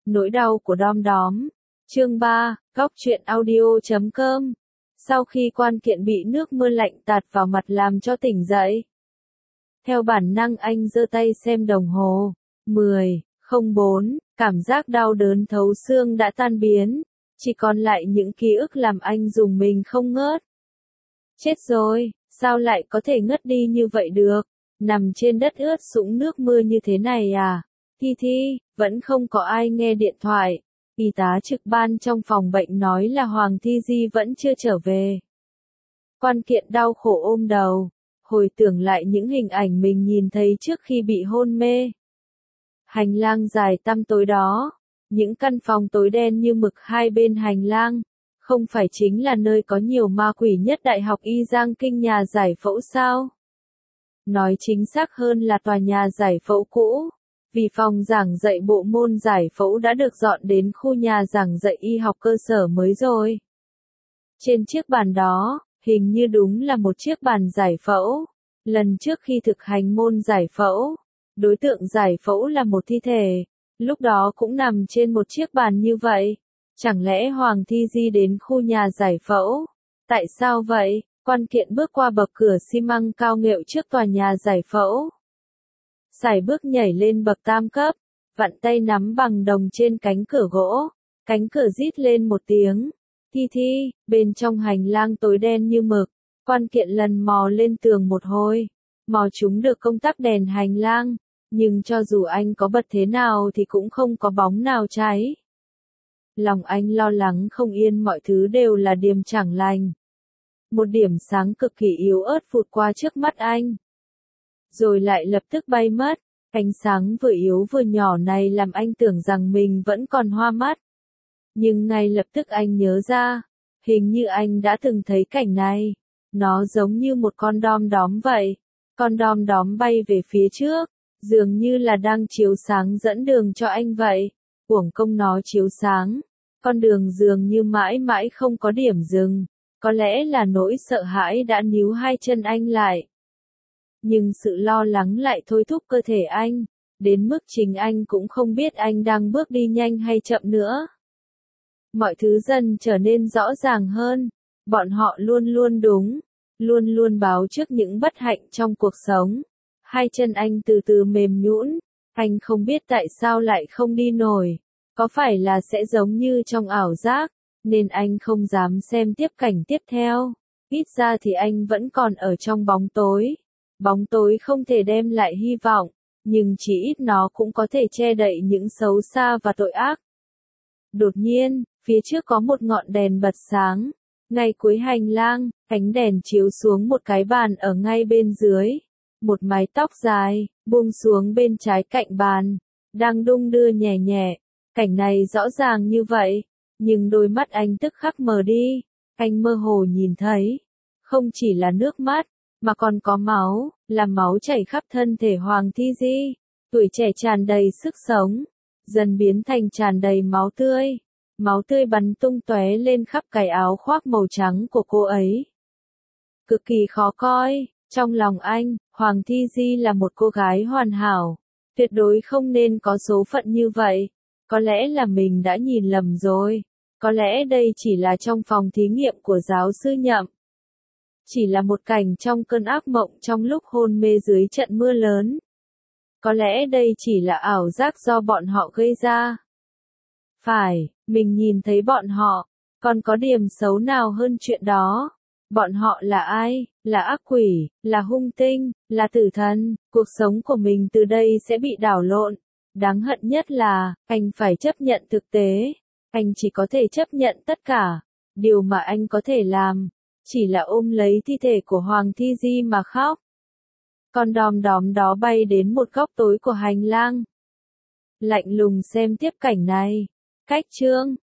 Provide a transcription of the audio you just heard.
Nỗi đau của Đom Đóm. Chương 3, Góc truyện audio.com. Sau khi quan kiện bị nước mưa lạnh tạt vào mặt làm cho tỉnh dậy. Theo bản năng anh giơ tay xem đồng hồ. 10:04, cảm giác đau đớn thấu xương đã tan biến. Chỉ còn lại những ký ức làm anh rùng mình không ngớt. Chết rồi, sao lại có thể ngất đi như vậy được? Nằm trên đất ướt sũng nước mưa như thế này à? Thi, vẫn không có ai nghe điện thoại. Y tá trực ban trong phòng bệnh nói là Hoàng Thi Di vẫn chưa trở về. Quan kiện đau khổ ôm đầu, hồi tưởng lại những hình ảnh mình nhìn thấy trước khi bị hôn mê. Hành lang dài tăm tối đó, những căn phòng tối đen như mực hai bên hành lang, không phải chính là nơi có nhiều ma quỷ nhất Đại học Y Giang Kinh nhà giải phẫu sao? Nói chính xác hơn là tòa nhà giải phẫu cũ, vì phòng giảng dạy bộ môn giải phẫu đã được dọn đến khu nhà giảng dạy y học cơ sở mới rồi. Trên chiếc bàn đó, hình như đúng là một chiếc bàn giải phẫu. Lần trước khi thực hành môn giải phẫu, đối tượng giải phẫu là một thi thể, lúc đó cũng nằm trên một chiếc bàn như vậy. Chẳng lẽ Hoàng Thi Di đến khu nhà giải phẫu? Tại sao vậy? Quan kiện bước qua bậc cửa xi măng cao nghệu trước tòa nhà giải phẫu. Sải bước nhảy lên bậc tam cấp, vặn tay nắm bằng đồng trên cánh cửa gỗ. Cánh cửa rít lên một tiếng. Thi, bên trong hành lang tối đen như mực, quan kiện lần mò lên tường một hồi. Mò trúng được công tắc đèn hành lang, nhưng cho dù anh có bật thế nào thì cũng không có bóng nào cháy. Lòng anh lo lắng không yên, mọi thứ đều là điềm chẳng lành. Một điểm sáng cực kỳ yếu ớt vụt qua trước mắt anh, rồi lại lập tức bay mất. Ánh sáng vừa yếu vừa nhỏ này làm anh tưởng rằng mình vẫn còn hoa mắt. Nhưng ngay lập tức anh nhớ ra, hình như anh đã từng thấy cảnh này. Nó giống như một con đom đóm vậy. Con đom đóm bay về phía trước, dường như là đang chiếu sáng dẫn đường cho anh vậy. Uổng công nó chiếu sáng, con đường dường như mãi mãi không có điểm dừng. Có lẽ là nỗi sợ hãi đã níu hai chân anh lại. Nhưng sự lo lắng lại thôi thúc cơ thể anh, đến mức chính anh cũng không biết anh đang bước đi nhanh hay chậm nữa. Mọi thứ dần trở nên rõ ràng hơn, bọn họ luôn luôn đúng, luôn luôn báo trước những bất hạnh trong cuộc sống. Hai chân anh từ từ mềm nhũn, anh không biết tại sao lại không đi nổi, có phải là sẽ giống như trong ảo giác, nên anh không dám xem tiếp cảnh tiếp theo. Ít ra thì anh vẫn còn ở trong bóng tối. Bóng tối không thể đem lại hy vọng, nhưng chỉ ít nó cũng có thể che đậy những xấu xa và tội ác. Đột nhiên, phía trước có một ngọn đèn bật sáng. Ngay cuối hành lang, ánh đèn chiếu xuống một cái bàn ở ngay bên dưới. Một mái tóc dài, buông xuống bên trái cạnh bàn, đang đung đưa nhẹ nhẹ. Cảnh này rõ ràng như vậy, nhưng đôi mắt anh tức khắc mờ đi. Anh mơ hồ nhìn thấy, không chỉ là nước mắt, mà còn có máu, là máu chảy khắp thân thể Hoàng Thi Di. Tuổi trẻ tràn đầy sức sống, dần biến thành tràn đầy máu tươi. Máu tươi bắn tung tóe lên khắp cái áo khoác màu trắng của cô ấy. Cực kỳ khó coi, trong lòng anh, Hoàng Thi Di là một cô gái hoàn hảo. Tuyệt đối không nên có số phận như vậy. Có lẽ là mình đã nhìn lầm rồi. Có lẽ đây chỉ là trong phòng thí nghiệm của giáo sư Nhậm. Chỉ là một cảnh trong cơn ác mộng trong lúc hôn mê dưới trận mưa lớn. Có lẽ đây chỉ là ảo giác do bọn họ gây ra. Phải, mình nhìn thấy bọn họ, còn có điểm xấu nào hơn chuyện đó? Bọn họ là ai? Là ác quỷ, là hung tinh, là tử thần, cuộc sống của mình từ đây sẽ bị đảo lộn. Đáng hận nhất là, anh phải chấp nhận thực tế. Anh chỉ có thể chấp nhận tất cả. Điều mà anh có thể làm, chỉ là ôm lấy thi thể của Hoàng Thi Di mà khóc. Con đom đóm đó bay đến một góc tối của hành lang. Lạnh lùng xem tiếp cảnh này. Cách chương